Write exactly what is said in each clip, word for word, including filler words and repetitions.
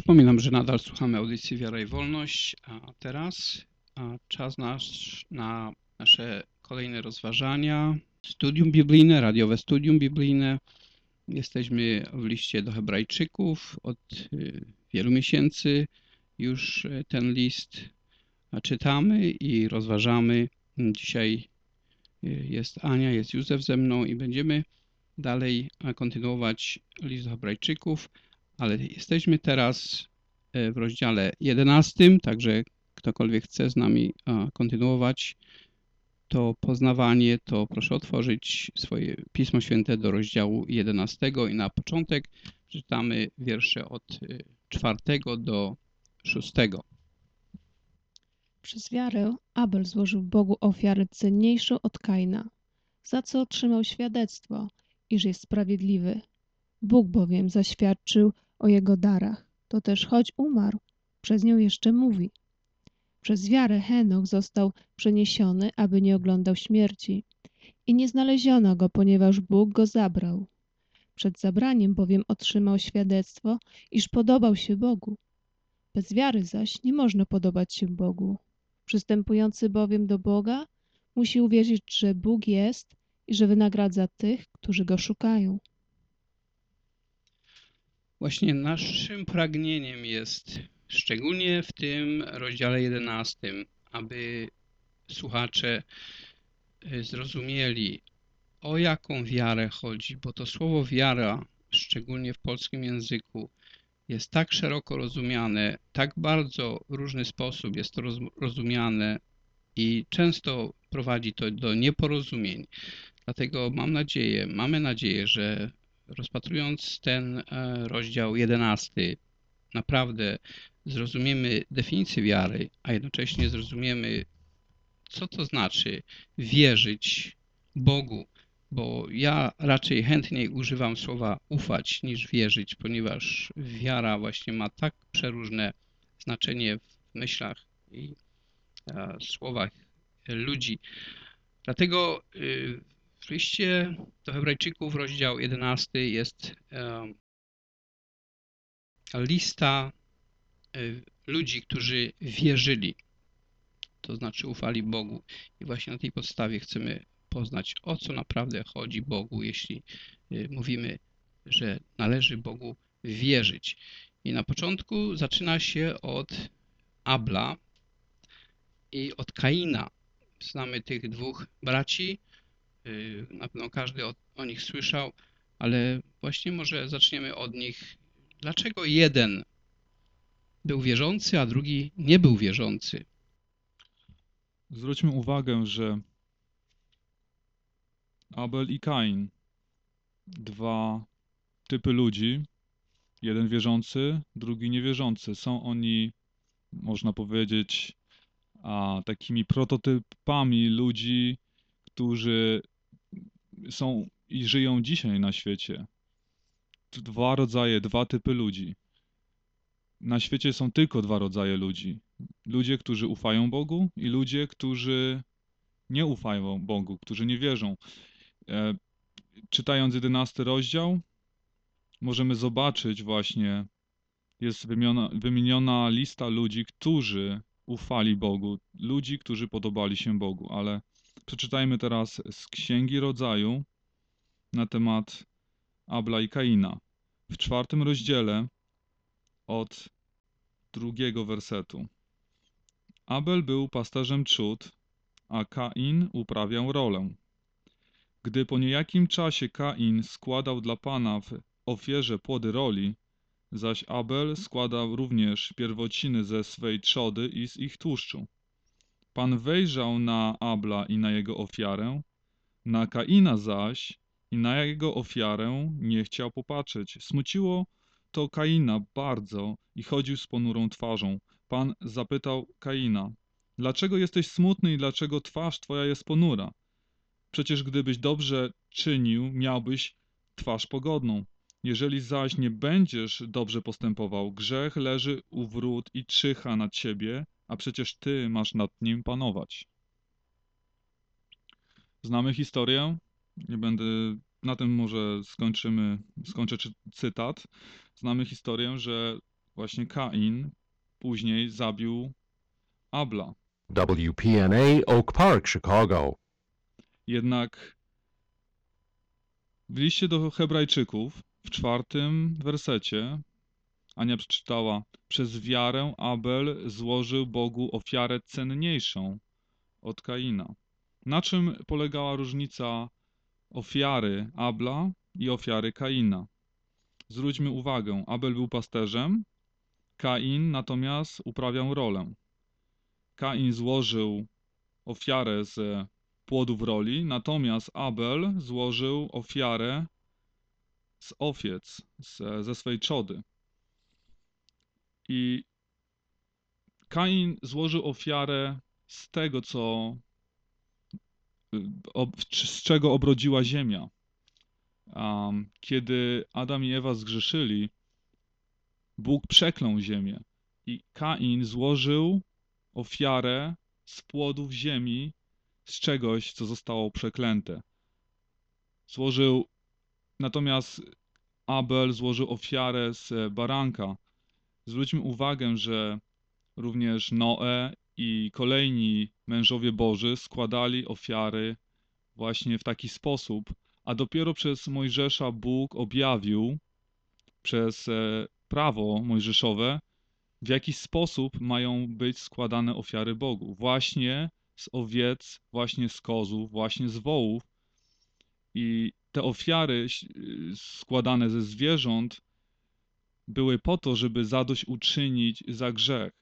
Przypominam, że nadal słuchamy audycji Wiara i Wolność, a teraz a czas nasz na nasze kolejne rozważania, studium biblijne, radiowe studium biblijne. Jesteśmy w liście do Hebrajczyków. Od wielu miesięcy już ten list czytamy i rozważamy. Dzisiaj jest Ania, jest Józef ze mną i będziemy dalej kontynuować list do Hebrajczyków, ale jesteśmy teraz w rozdziale jedenastym, także ktokolwiek chce z nami kontynuować to poznawanie, to proszę otworzyć swoje Pismo Święte do rozdziału jedenastego i na początek czytamy wiersze od czwartego do szóstego. Przez wiarę Abel złożył Bogu ofiarę cenniejszą od Kaina, za co otrzymał świadectwo, iż jest sprawiedliwy. Bóg bowiem zaświadczył o jego darach, to też choć umarł, przez nią jeszcze mówi. Przez wiarę Henoch został przeniesiony, aby nie oglądał śmierci i nie znaleziono go, ponieważ Bóg go zabrał. Przed zabraniem bowiem otrzymał świadectwo, iż podobał się Bogu. Bez wiary zaś nie można podobać się Bogu. Przystępujący bowiem do Boga musi uwierzyć, że Bóg jest i że wynagradza tych, którzy Go szukają. Właśnie naszym pragnieniem jest, szczególnie w tym rozdziale jedenastym, aby słuchacze zrozumieli, o jaką wiarę chodzi, bo to słowo wiara, szczególnie w polskim języku, jest tak szeroko rozumiane, tak bardzo w różny sposób jest to rozumiane i często prowadzi to do nieporozumień. Dlatego mam nadzieję, mamy nadzieję, że rozpatrując ten rozdział jedenasty, naprawdę zrozumiemy definicję wiary, a jednocześnie zrozumiemy, co to znaczy wierzyć Bogu, bo ja raczej chętniej używam słowa ufać niż wierzyć, ponieważ wiara właśnie ma tak przeróżne znaczenie w myślach i słowach ludzi. Dlatego w liście do Hebrajczyków rozdział jedenasty jest lista ludzi, którzy wierzyli, to znaczy ufali Bogu. I właśnie na tej podstawie chcemy poznać, o co naprawdę chodzi Bogu, jeśli mówimy, że należy Bogu wierzyć. I na początku zaczyna się od Abla i od Kaina. Znamy tych dwóch braci, na pewno każdy o, o nich słyszał, ale właśnie może zaczniemy od nich. Dlaczego jeden był wierzący, a drugi nie był wierzący? Zwróćmy uwagę, że Abel i Kain, dwa typy ludzi, jeden wierzący, drugi niewierzący. Są oni, można powiedzieć, a, takimi prototypami ludzi, którzy są i żyją dzisiaj na świecie. Dwa rodzaje, dwa typy ludzi. Na świecie są tylko dwa rodzaje ludzi. Ludzie, którzy ufają Bogu i ludzie, którzy nie ufają Bogu, którzy nie wierzą. E, czytając jedenasty rozdział, możemy zobaczyć właśnie, jest wymieniona, wymieniona lista ludzi, którzy ufali Bogu, ludzi, którzy podobali się Bogu, ale przeczytajmy teraz z Księgi Rodzaju na temat Abla i Kaina. W czwartym rozdziale od drugiego wersetu. Abel był pasterzem trzód, a Kain uprawiał rolę. Gdy po niejakim czasie Kain składał dla Pana w ofierze płody roli, zaś Abel składał również pierwociny ze swej trzody i z ich tłuszczu. Pan wejrzał na Abla i na jego ofiarę, na Kaina zaś i na jego ofiarę nie chciał popatrzeć. Smuciło to Kaina bardzo i chodził z ponurą twarzą. Pan zapytał Kaina, dlaczego jesteś smutny i dlaczego twarz twoja jest ponura? Przecież gdybyś dobrze czynił, miałbyś twarz pogodną. Jeżeli zaś nie będziesz dobrze postępował, grzech leży u wrót i czyha nad ciebie, a przecież ty masz nad nim panować. Znamy historię. Nie będę, na tym może skończymy, skończę cytat. Znamy historię, że właśnie Kain później zabił Abla. W P N A, Oak Park, Chicago. Jednak w liście do Hebrajczyków w czwartym wersecie Ania przeczytała: przez wiarę Abel złożył Bogu ofiarę cenniejszą od Kaina. Na czym polegała różnica ofiary Abla i ofiary Kaina? Zwróćmy uwagę, Abel był pasterzem, Kain natomiast uprawiał rolę. Kain złożył ofiarę z płodów roli, natomiast Abel złożył ofiarę z owiec, z, ze swej trzody. I Kain złożył ofiarę z tego, co, z czego obrodziła ziemia. Um, kiedy Adam i Ewa zgrzeszyli, Bóg przeklął ziemię i Kain złożył ofiarę z płodów ziemi, z czegoś, co zostało przeklęte. Złożył, natomiast Abel złożył ofiarę z baranka. Zwróćmy uwagę, że również Noe i kolejni mężowie Boży składali ofiary właśnie w taki sposób, a dopiero przez Mojżesza Bóg objawił przez prawo mojżeszowe, w jaki sposób mają być składane ofiary Bogu. Właśnie z owiec, właśnie z kozów, właśnie z wołów. I te ofiary składane ze zwierząt były po to, żeby zadośćuczynić za grzech.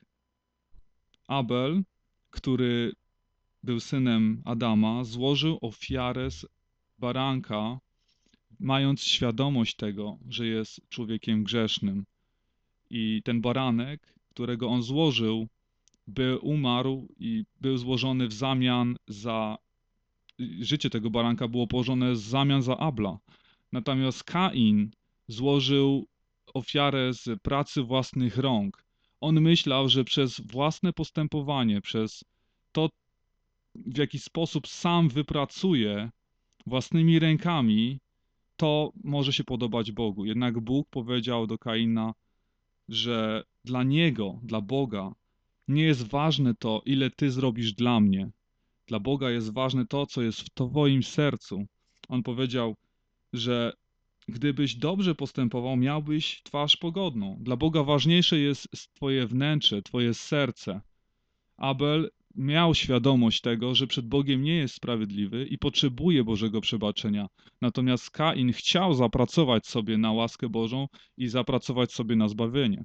Abel, który był synem Adama, złożył ofiarę z baranka, mając świadomość tego, że jest człowiekiem grzesznym. I ten baranek, którego on złożył, by umarł i był złożony w zamian za... Życie tego baranka było położone w zamian za Abla. Natomiast Kain złożył ofiarę z pracy własnych rąk. On myślał, że przez własne postępowanie, przez to, w jaki sposób sam wypracuje własnymi rękami, to może się podobać Bogu. Jednak Bóg powiedział do Kaina, że dla Niego, dla Boga, nie jest ważne to, ile Ty zrobisz dla mnie. Dla Boga jest ważne to, co jest w Twoim sercu. On powiedział, że gdybyś dobrze postępował, miałbyś twarz pogodną. Dla Boga ważniejsze jest Twoje wnętrze, Twoje serce. Abel miał świadomość tego, że przed Bogiem nie jest sprawiedliwy i potrzebuje Bożego przebaczenia. Natomiast Kain chciał zapracować sobie na łaskę Bożą i zapracować sobie na zbawienie.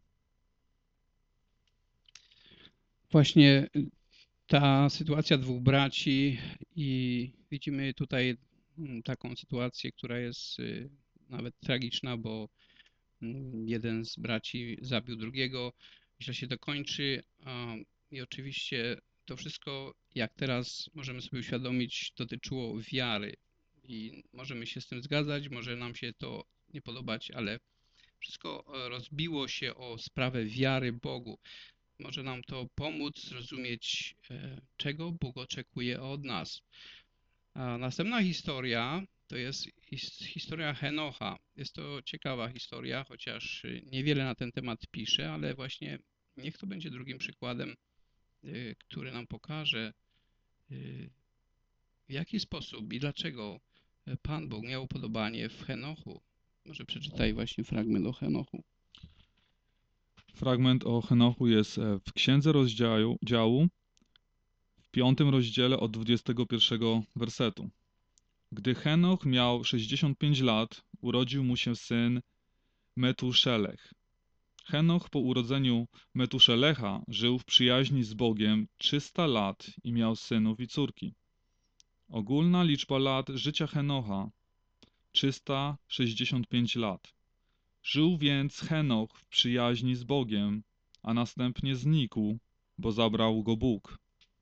Właśnie ta sytuacja dwóch braci i widzimy tutaj taką sytuację, która jest nawet tragiczna, bo jeden z braci zabił drugiego, źle się to kończy i oczywiście to wszystko, jak teraz możemy sobie uświadomić, dotyczyło wiary i możemy się z tym zgadzać, może nam się to nie podobać, ale wszystko rozbiło się o sprawę wiary Bogu. Może nam to pomóc zrozumieć, czego Bóg oczekuje od nas. A następna historia to jest historia Henocha. Jest to ciekawa historia, chociaż niewiele na ten temat pisze, ale właśnie niech to będzie drugim przykładem, który nam pokaże, w jaki sposób i dlaczego Pan Bóg miał upodobanie w Henochu. Może przeczytaj właśnie fragment o Henochu. Fragment o Henochu jest w Księdze Rozdziału, działu, w piątym rozdziale od dwudziestego pierwszego wersetu. Gdy Henoch miał sześćdziesiąt pięć lat, urodził mu się syn Metuszelech. Henoch po urodzeniu Metuszelecha żył w przyjaźni z Bogiem trzysta lat i miał synów i córki. Ogólna liczba lat życia Henocha trzysta sześćdziesiąt pięć lat. Żył więc Henoch w przyjaźni z Bogiem, a następnie znikł, bo zabrał go Bóg.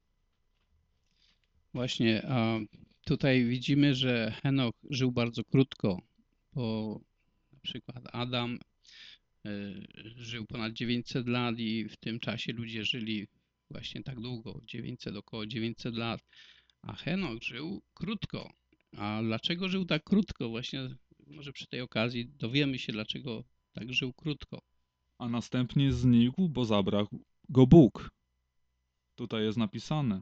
Właśnie, a tutaj widzimy, że Henoch żył bardzo krótko, bo na przykład Adam żył ponad dziewięćset lat i w tym czasie ludzie żyli właśnie tak długo, dziewięćset, około dziewięćset lat, a Henoch żył krótko. A dlaczego żył tak krótko? Właśnie może przy tej okazji dowiemy się, dlaczego tak żył krótko. a następnie znikł, bo zabrał go Bóg. Tutaj jest napisane.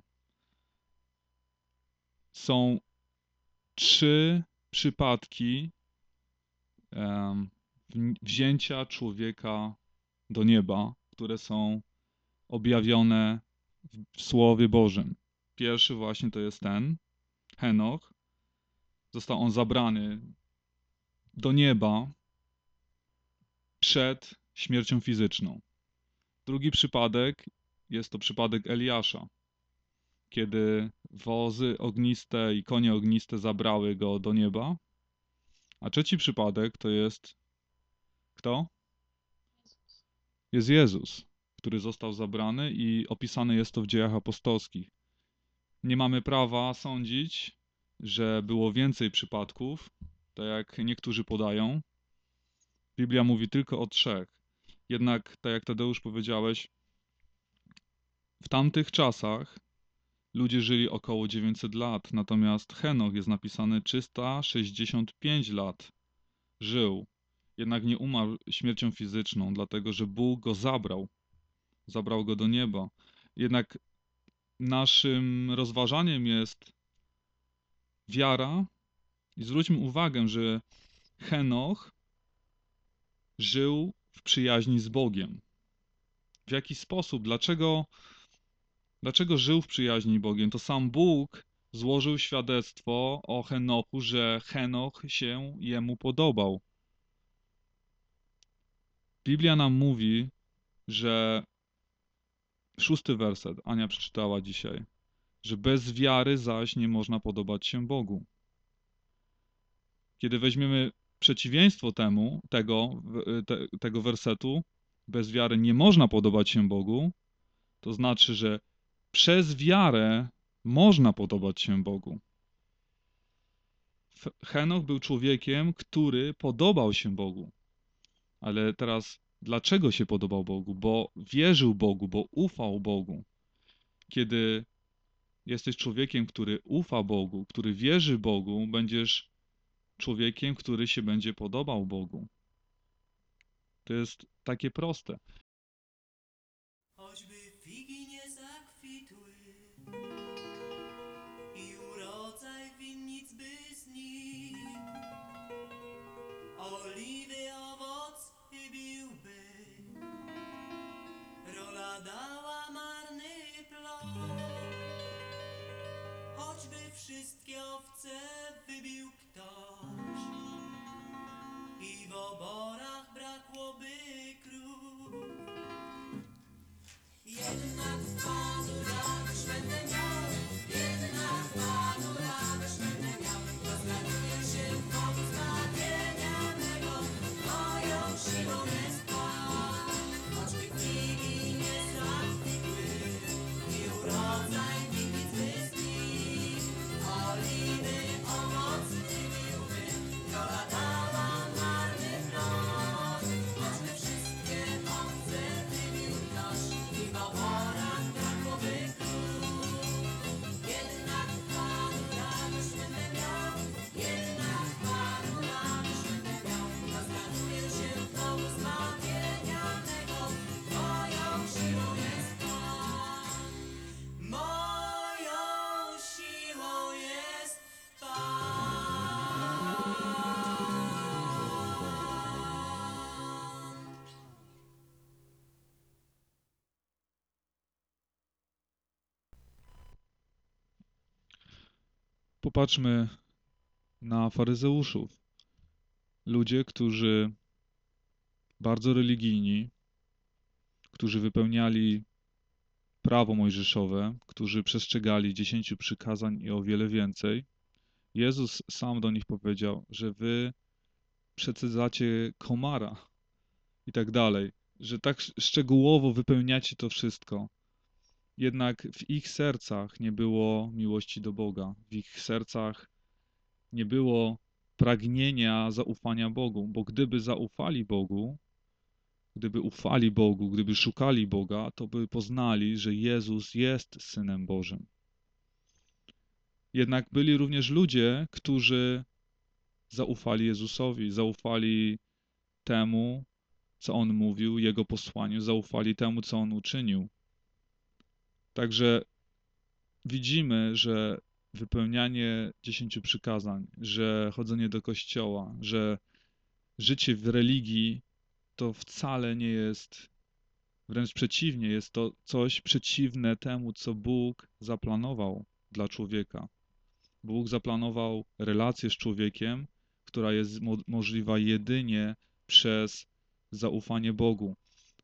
Są trzy przypadki um, wzięcia człowieka do nieba, które są objawione w Słowie Bożym. Pierwszy właśnie to jest ten, Henoch. Został on zabrany do nieba przed śmiercią fizyczną. Drugi przypadek jest to przypadek Eliasza, kiedy wozy ogniste i konie ogniste zabrały go do nieba. A trzeci przypadek to jest kto? Jest Jezus, który został zabrany i opisane jest to w Dziejach Apostolskich. Nie mamy prawa sądzić, że było więcej przypadków, tak jak niektórzy podają. Biblia mówi tylko o trzech. Jednak, tak jak Tadeusz powiedziałeś, w tamtych czasach ludzie żyli około dziewięćset lat, natomiast Henoch jest napisany trzysta sześćdziesiąt pięć lat żył. Jednak nie umarł śmiercią fizyczną, dlatego że Bóg go zabrał. Zabrał go do nieba. Jednak naszym rozważaniem jest wiara i zwróćmy uwagę, że Henoch żył w przyjaźni z Bogiem. W jaki sposób? Dlaczego, dlaczego żył w przyjaźni z Bogiem? To sam Bóg złożył świadectwo o Henochu, że Henoch się jemu podobał. Biblia nam mówi, że szósty werset, Ania przeczytała dzisiaj, że bez wiary zaś nie można podobać się Bogu. Kiedy weźmiemy przeciwieństwo temu, tego, te, tego wersetu, bez wiary nie można podobać się Bogu, to znaczy, że przez wiarę można podobać się Bogu. Henoch był człowiekiem, który podobał się Bogu. Ale teraz, dlaczego się podobał Bogu? Bo wierzył Bogu, bo ufał Bogu. Kiedy jesteś człowiekiem, który ufa Bogu, który wierzy Bogu, będziesz człowiekiem, który się będzie podobał Bogu. To jest takie proste. Choćby figi nie zakwitły i urodzaj winnic by znikł, oliwy owoc chybiłby, rola dała marny plon. Choćby wszystkie owce wybił ktoś i w oborach brakłoby krów, jednak Panu radość będę miał, jednak Panu radość będę miał. Rozraduję się w Bogu zbawienia mego, moją siłą jest Pan. Choćby figi nie zakwitły i urodzaj winnic by znikł, oliwy owoc chybiłby, rola dała marny plon. Choćby wszystkie owce wybił ktoś i w oborach brakłoby krów, jednak Panu radość będę miał, jednak Panu radość będę miał. Rozraduję się w Bogu zbawienia mego, moją siłą jest Pan. Moją siłą jest Pan. Popatrzmy na faryzeuszów. Ludzie, którzy bardzo religijni, którzy wypełniali prawo mojżeszowe, którzy przestrzegali dziesięciu przykazań i o wiele więcej. Jezus sam do nich powiedział, że wy przecedzacie komara i tak dalej, że tak szczegółowo wypełniacie to wszystko. Jednak w ich sercach nie było miłości do Boga. W ich sercach nie było pragnienia zaufania Bogu, bo gdyby zaufali Bogu, gdyby ufali Bogu, gdyby szukali Boga, to by poznali, że Jezus jest Synem Bożym. Jednak byli również ludzie, którzy zaufali Jezusowi, zaufali temu, co on mówił, jego posłaniu, zaufali temu, co on uczynił. Także widzimy, że wypełnianie dziesięciu przykazań, że chodzenie do kościoła, że życie w religii to wcale nie jest, wręcz przeciwnie, jest to coś przeciwne temu, co Bóg zaplanował dla człowieka. Bóg zaplanował relację z człowiekiem, która jest mo możliwa jedynie przez zaufanie Bogu.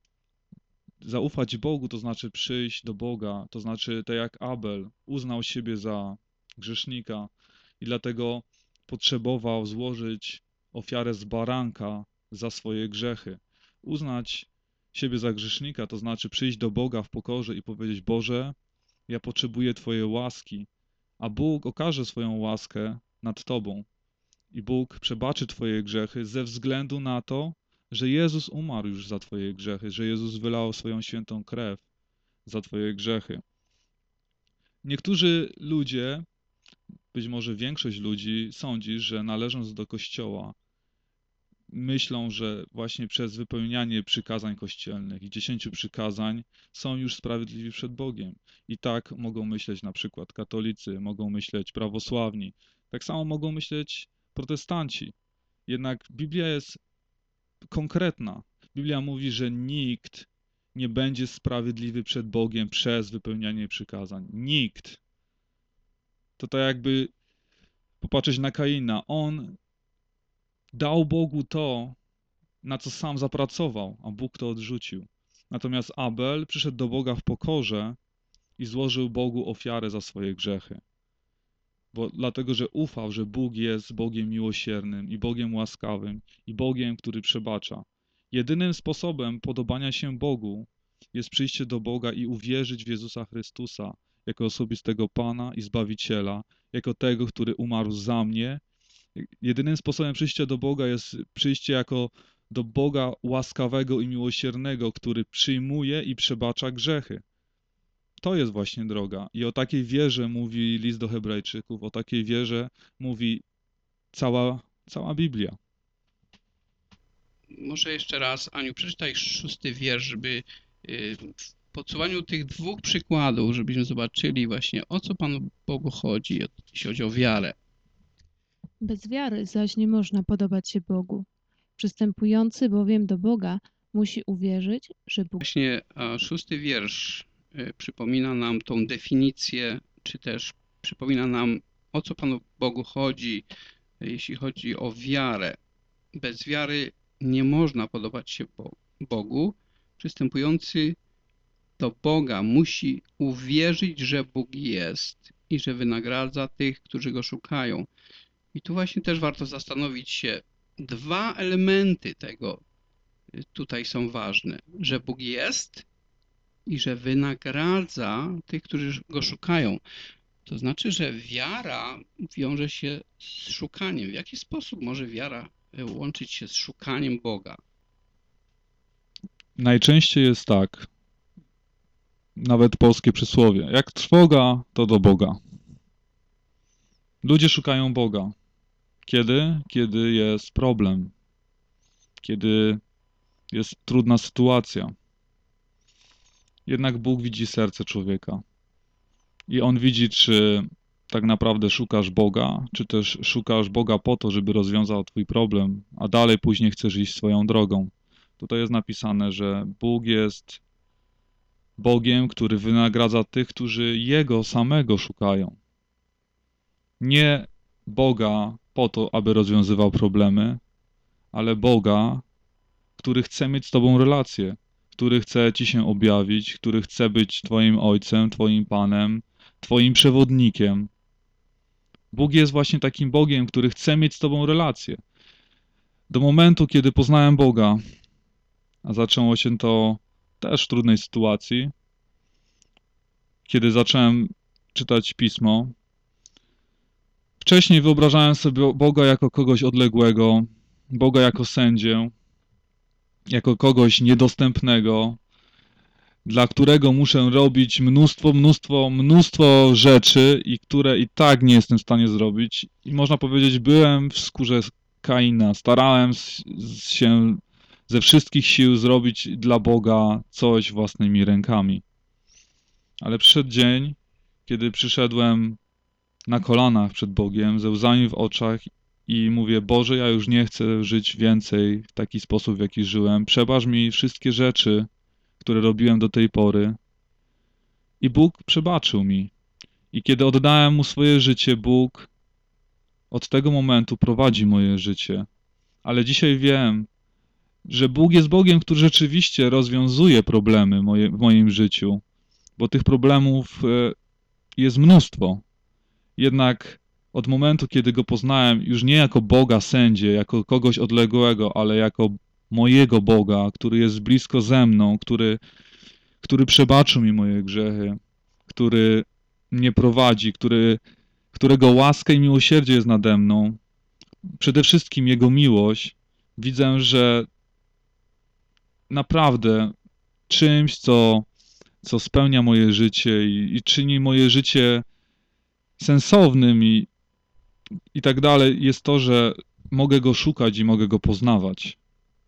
Zaufać Bogu to znaczy przyjść do Boga, to znaczy tak jak Abel uznał siebie za grzesznika i dlatego potrzebował złożyć ofiarę z baranka za swoje grzechy. Uznać siebie za grzesznika to znaczy przyjść do Boga w pokorze i powiedzieć: Boże, ja potrzebuję Twojej łaski, a Bóg okaże swoją łaskę nad Tobą. I Bóg przebaczy Twoje grzechy ze względu na to, że Jezus umarł już za Twoje grzechy, że Jezus wylał swoją świętą krew za Twoje grzechy. Niektórzy ludzie, być może większość ludzi, sądzi, że należąc do Kościoła, myślą, że właśnie przez wypełnianie przykazań kościelnych i dziesięciu przykazań są już sprawiedliwi przed Bogiem. I tak mogą myśleć na przykład katolicy, mogą myśleć prawosławni, tak samo mogą myśleć protestanci. Jednak Biblia jest konkretna. Biblia mówi, że nikt nie będzie sprawiedliwy przed Bogiem przez wypełnianie przykazań. Nikt. To tak jakby popatrzeć na Kaina. On dał Bogu to, na co sam zapracował, a Bóg to odrzucił. Natomiast Abel przyszedł do Boga w pokorze i złożył Bogu ofiarę za swoje grzechy. Bo dlatego, że ufał, że Bóg jest Bogiem miłosiernym i Bogiem łaskawym i Bogiem, który przebacza. Jedynym sposobem podobania się Bogu jest przyjście do Boga i uwierzyć w Jezusa Chrystusa jako osobistego Pana i Zbawiciela, jako tego, który umarł za mnie. Jedynym sposobem przyjścia do Boga jest przyjście jako do Boga łaskawego i miłosiernego, który przyjmuje i przebacza grzechy. To jest właśnie droga. I o takiej wierze mówi list do Hebrajczyków, o takiej wierze mówi cała, cała Biblia. Może jeszcze raz, Aniu, przeczytaj szósty wiersz, żeby y, w podsumowaniu tych dwóch przykładów, żebyśmy zobaczyli właśnie, o co Panu Bogu chodzi, jeśli chodzi o wiarę. Bez wiary zaś nie można podobać się Bogu. Przystępujący bowiem do Boga musi uwierzyć, że Bóg Właśnie a, szósty wiersz y, przypomina nam tą definicję, czy też przypomina nam, o co Panu Bogu chodzi, jeśli chodzi o wiarę. Bez wiary nie można podobać się Bo- Bogu. Przystępujący do Boga musi uwierzyć, że Bóg jest i że wynagradza tych, którzy Go szukają. I tu właśnie też warto zastanowić się, dwa elementy tego y, tutaj są ważne, że Bóg jest i że wynagradza tych, którzy Go szukają. To znaczy, że wiara wiąże się z szukaniem. W jaki sposób może wiara y, łączyć się z szukaniem Boga? Najczęściej jest tak, nawet polskie przysłowie, jak trwoga, to do Boga. Ludzie szukają Boga. Kiedy? Kiedy jest problem. Kiedy jest trudna sytuacja. Jednak Bóg widzi serce człowieka. I On widzi, czy tak naprawdę szukasz Boga, czy też szukasz Boga po to, żeby rozwiązał twój problem, a dalej później chcesz iść swoją drogą. Tutaj jest napisane, że Bóg jest Bogiem, który wynagradza tych, którzy Jego samego szukają. Nie Boga po to, aby rozwiązywał problemy, ale Boga, który chce mieć z tobą relację, który chce ci się objawić, który chce być twoim Ojcem, twoim Panem, twoim przewodnikiem. Bóg jest właśnie takim Bogiem, który chce mieć z tobą relację. Do momentu, kiedy poznałem Boga, a zaczęło się to też w trudnej sytuacji, kiedy zacząłem czytać Pismo. Wcześniej wyobrażałem sobie Boga jako kogoś odległego, Boga jako sędzię, jako kogoś niedostępnego, dla którego muszę robić mnóstwo, mnóstwo, mnóstwo rzeczy i które i tak nie jestem w stanie zrobić. I można powiedzieć, byłem w skórze Kaina, starałem się ze wszystkich sił zrobić dla Boga coś własnymi rękami. Ale przyszedł dzień, kiedy przyszedłem na kolanach przed Bogiem, ze łzami w oczach i mówię: Boże, ja już nie chcę żyć więcej w taki sposób, w jaki żyłem. Przebacz mi wszystkie rzeczy, które robiłem do tej pory. I Bóg przebaczył mi. I kiedy oddałem Mu swoje życie, Bóg od tego momentu prowadzi moje życie. Ale dzisiaj wiem, że Bóg jest Bogiem, który rzeczywiście rozwiązuje problemy moje, w moim życiu, bo tych problemów e, jest mnóstwo. Jednak od momentu, kiedy Go poznałem, już nie jako Boga sędzię, jako kogoś odległego, ale jako mojego Boga, który jest blisko ze mną, który, który przebaczył mi moje grzechy, który mnie prowadzi, który, którego łaska i miłosierdzie jest nade mną, przede wszystkim Jego miłość, widzę, że naprawdę czymś, co, co spełnia moje życie i, i czyni moje życie sensownym i, i tak dalej, jest to, że mogę Go szukać i mogę Go poznawać.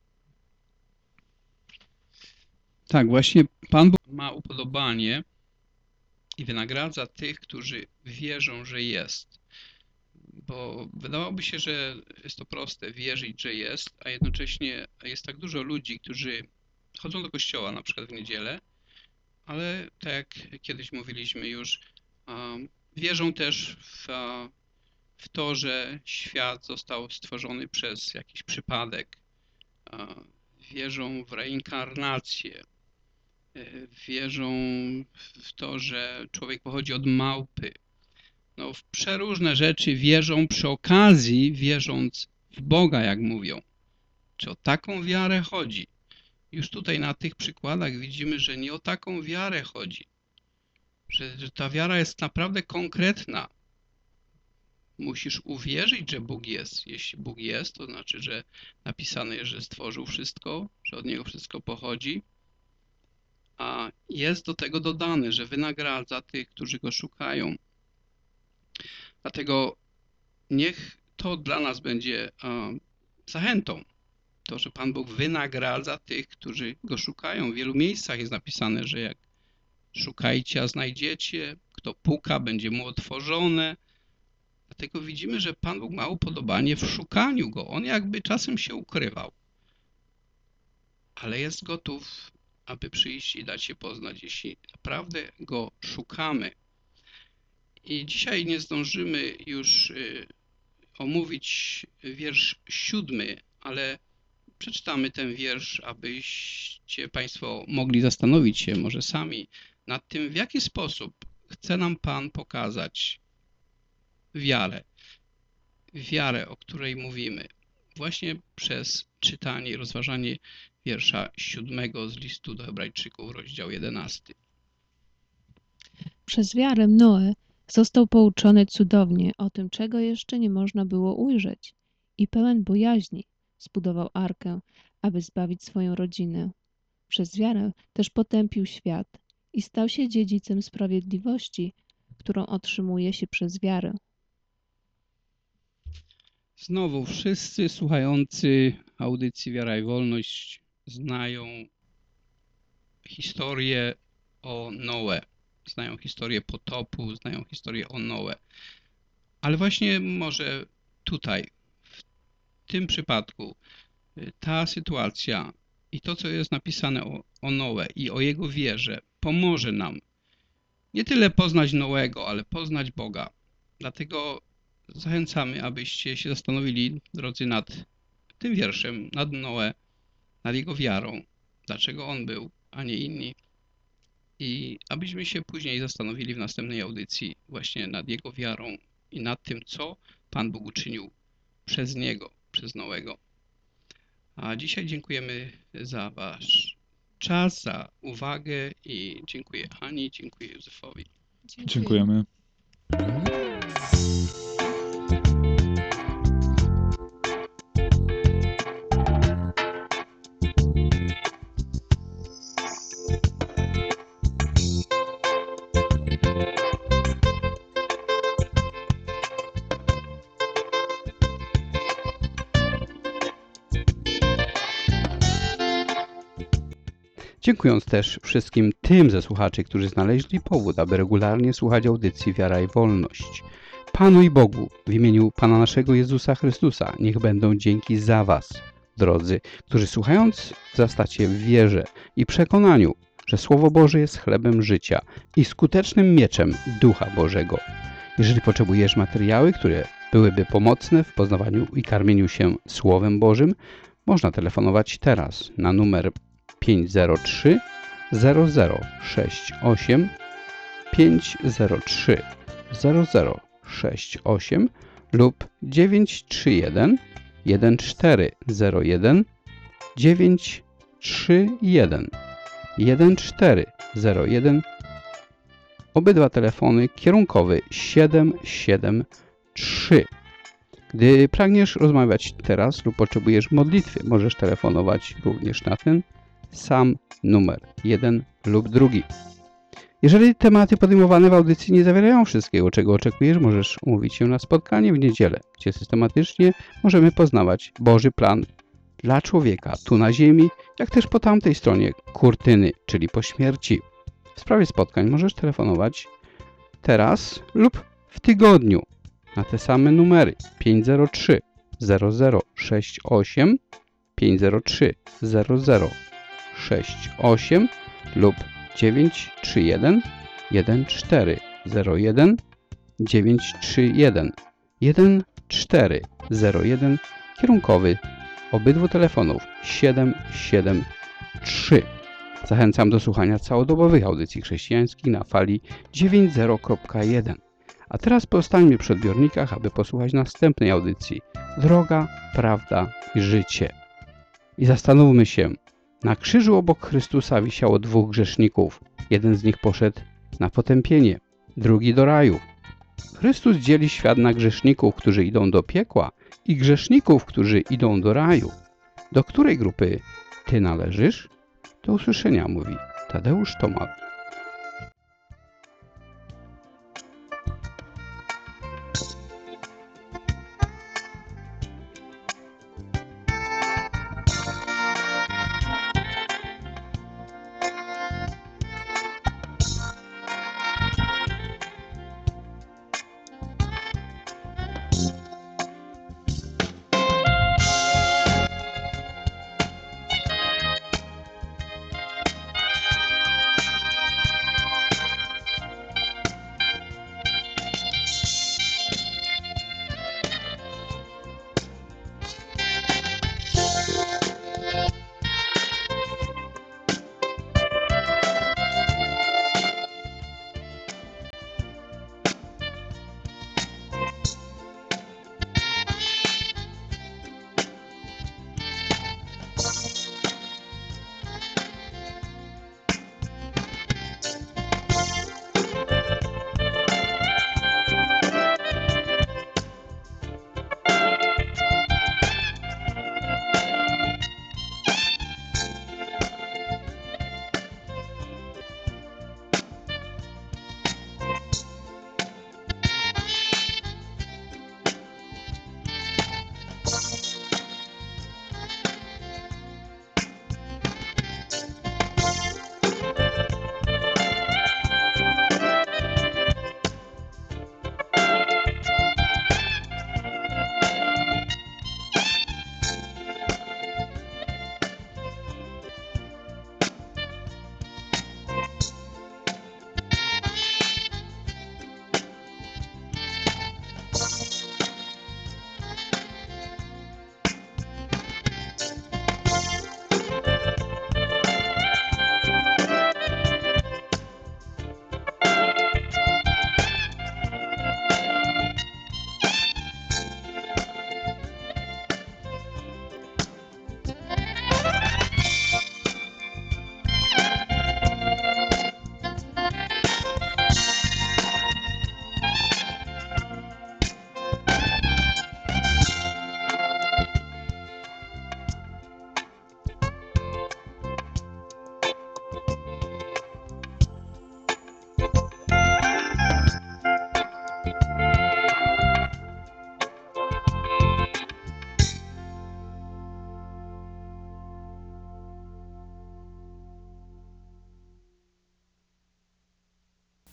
Tak, właśnie Pan Bóg ma upodobanie i wynagradza tych, którzy wierzą, że jest. Bo wydawałoby się, że jest to proste, wierzyć, że jest, a jednocześnie jest tak dużo ludzi, którzy chodzą do kościoła na przykład w niedzielę, ale tak jak kiedyś mówiliśmy już, um, wierzą też w, w to, że świat został stworzony przez jakiś przypadek. Uh, wierzą w reinkarnację. Wierzą w to, że człowiek pochodzi od małpy. No, w przeróżne rzeczy wierzą przy okazji, wierząc w Boga, jak mówią. Czy o taką wiarę chodzi? Już tutaj na tych przykładach widzimy, że nie o taką wiarę chodzi. Że, że ta wiara jest naprawdę konkretna. Musisz uwierzyć, że Bóg jest. Jeśli Bóg jest, to znaczy, że napisane jest, że stworzył wszystko, że od Niego wszystko pochodzi. A jest do tego dodane, że wynagradza tych, którzy Go szukają. Dlatego niech to dla nas będzie zachętą. To, że Pan Bóg wynagradza tych, którzy Go szukają. W wielu miejscach jest napisane, że jak szukajcie, a znajdziecie, kto puka, będzie mu otworzone. Dlatego widzimy, że Pan Bóg ma upodobanie w szukaniu Go. On jakby czasem się ukrywał, ale jest gotów, aby przyjść i dać się poznać, jeśli naprawdę Go szukamy. I dzisiaj nie zdążymy już omówić wiersz siódmy, ale przeczytamy ten wiersz, abyście Państwo mogli zastanowić się może sami nad tym, w jaki sposób chce nam Pan pokazać wiarę. Wiarę, o której mówimy. Właśnie przez czytanie i rozważanie wiersza siódmego z listu do Hebrajczyków, rozdział jedenasty. Przez wiarę Noe został pouczony cudownie o tym, czego jeszcze nie można było ujrzeć, i pełen bojaźni zbudował arkę, aby zbawić swoją rodzinę. Przez wiarę też potępił świat i stał się dziedzicem sprawiedliwości, którą otrzymuje się przez wiarę. Znowu wszyscy słuchający audycji Wiara i Wolność znają historię o Noe. Znają historię potopu, znają historię o Noe. Ale właśnie może tutaj, w tym przypadku, ta sytuacja i to, co jest napisane o, o Noe i o jego wierze, pomoże nam nie tyle poznać Noego, ale poznać Boga. Dlatego zachęcamy, abyście się zastanowili, drodzy, nad tym wierszem, nad Noe, nad jego wiarą, dlaczego on był, a nie inni. I abyśmy się później zastanowili w następnej audycji właśnie nad jego wiarą i nad tym, co Pan Bóg uczynił przez niego, przez Noego. A dzisiaj dziękujemy za wasz czas, za uwagę i dziękuję Ani, dziękuję Józefowi. Dziękujemy. Dziękując też wszystkim tym ze słuchaczy, którzy znaleźli powód, aby regularnie słuchać audycji Wiara i Wolność. Panu i Bogu, w imieniu Pana naszego Jezusa Chrystusa, niech będą dzięki za Was, drodzy, którzy słuchając zastacie w wierze i przekonaniu, że Słowo Boże jest chlebem życia i skutecznym mieczem Ducha Bożego. Jeżeli potrzebujesz materiały, które byłyby pomocne w poznawaniu i karmieniu się Słowem Bożym, można telefonować teraz na numer pięć zero trzy zero zero sześć osiem pięć zero trzy zero zero sześć osiem lub dziewięć trzy jeden jeden cztery zero jeden dziewięć trzy jeden jeden cztery zero jeden. Obydwa telefony kierunkowy siedem siedem trzy. Gdy pragniesz rozmawiać teraz lub potrzebujesz modlitwy, możesz telefonować również na ten sam numer, jeden lub drugi. Jeżeli tematy podejmowane w audycji nie zawierają wszystkiego, czego oczekujesz, możesz umówić się na spotkanie w niedzielę, gdzie systematycznie możemy poznawać Boży plan dla człowieka tu na ziemi, jak też po tamtej stronie kurtyny, czyli po śmierci. W sprawie spotkań możesz telefonować teraz lub w tygodniu na te same numery pięć zero trzy zero zero sześć osiem pięć zero trzy zero zero sześć osiem lub dziewięć trzy jeden jeden cztery zero jeden dziewięć trzy jeden jeden cztery zero jeden, kierunkowy obydwu telefonów siedem siedem trzy. Zachęcam do słuchania całodobowych audycji chrześcijańskich na fali dziewięćdziesiąt kropka jeden. A teraz pozostańmy przy odbiornikach, aby posłuchać następnej audycji Droga, Prawda i Życie. I zastanówmy się, na krzyżu obok Chrystusa wisiało dwóch grzeszników. Jeden z nich poszedł na potępienie, drugi do raju. Chrystus dzieli świat na grzeszników, którzy idą do piekła i grzeszników, którzy idą do raju. Do której grupy ty należysz? Do usłyszenia, mówi Tadeusz Tomak.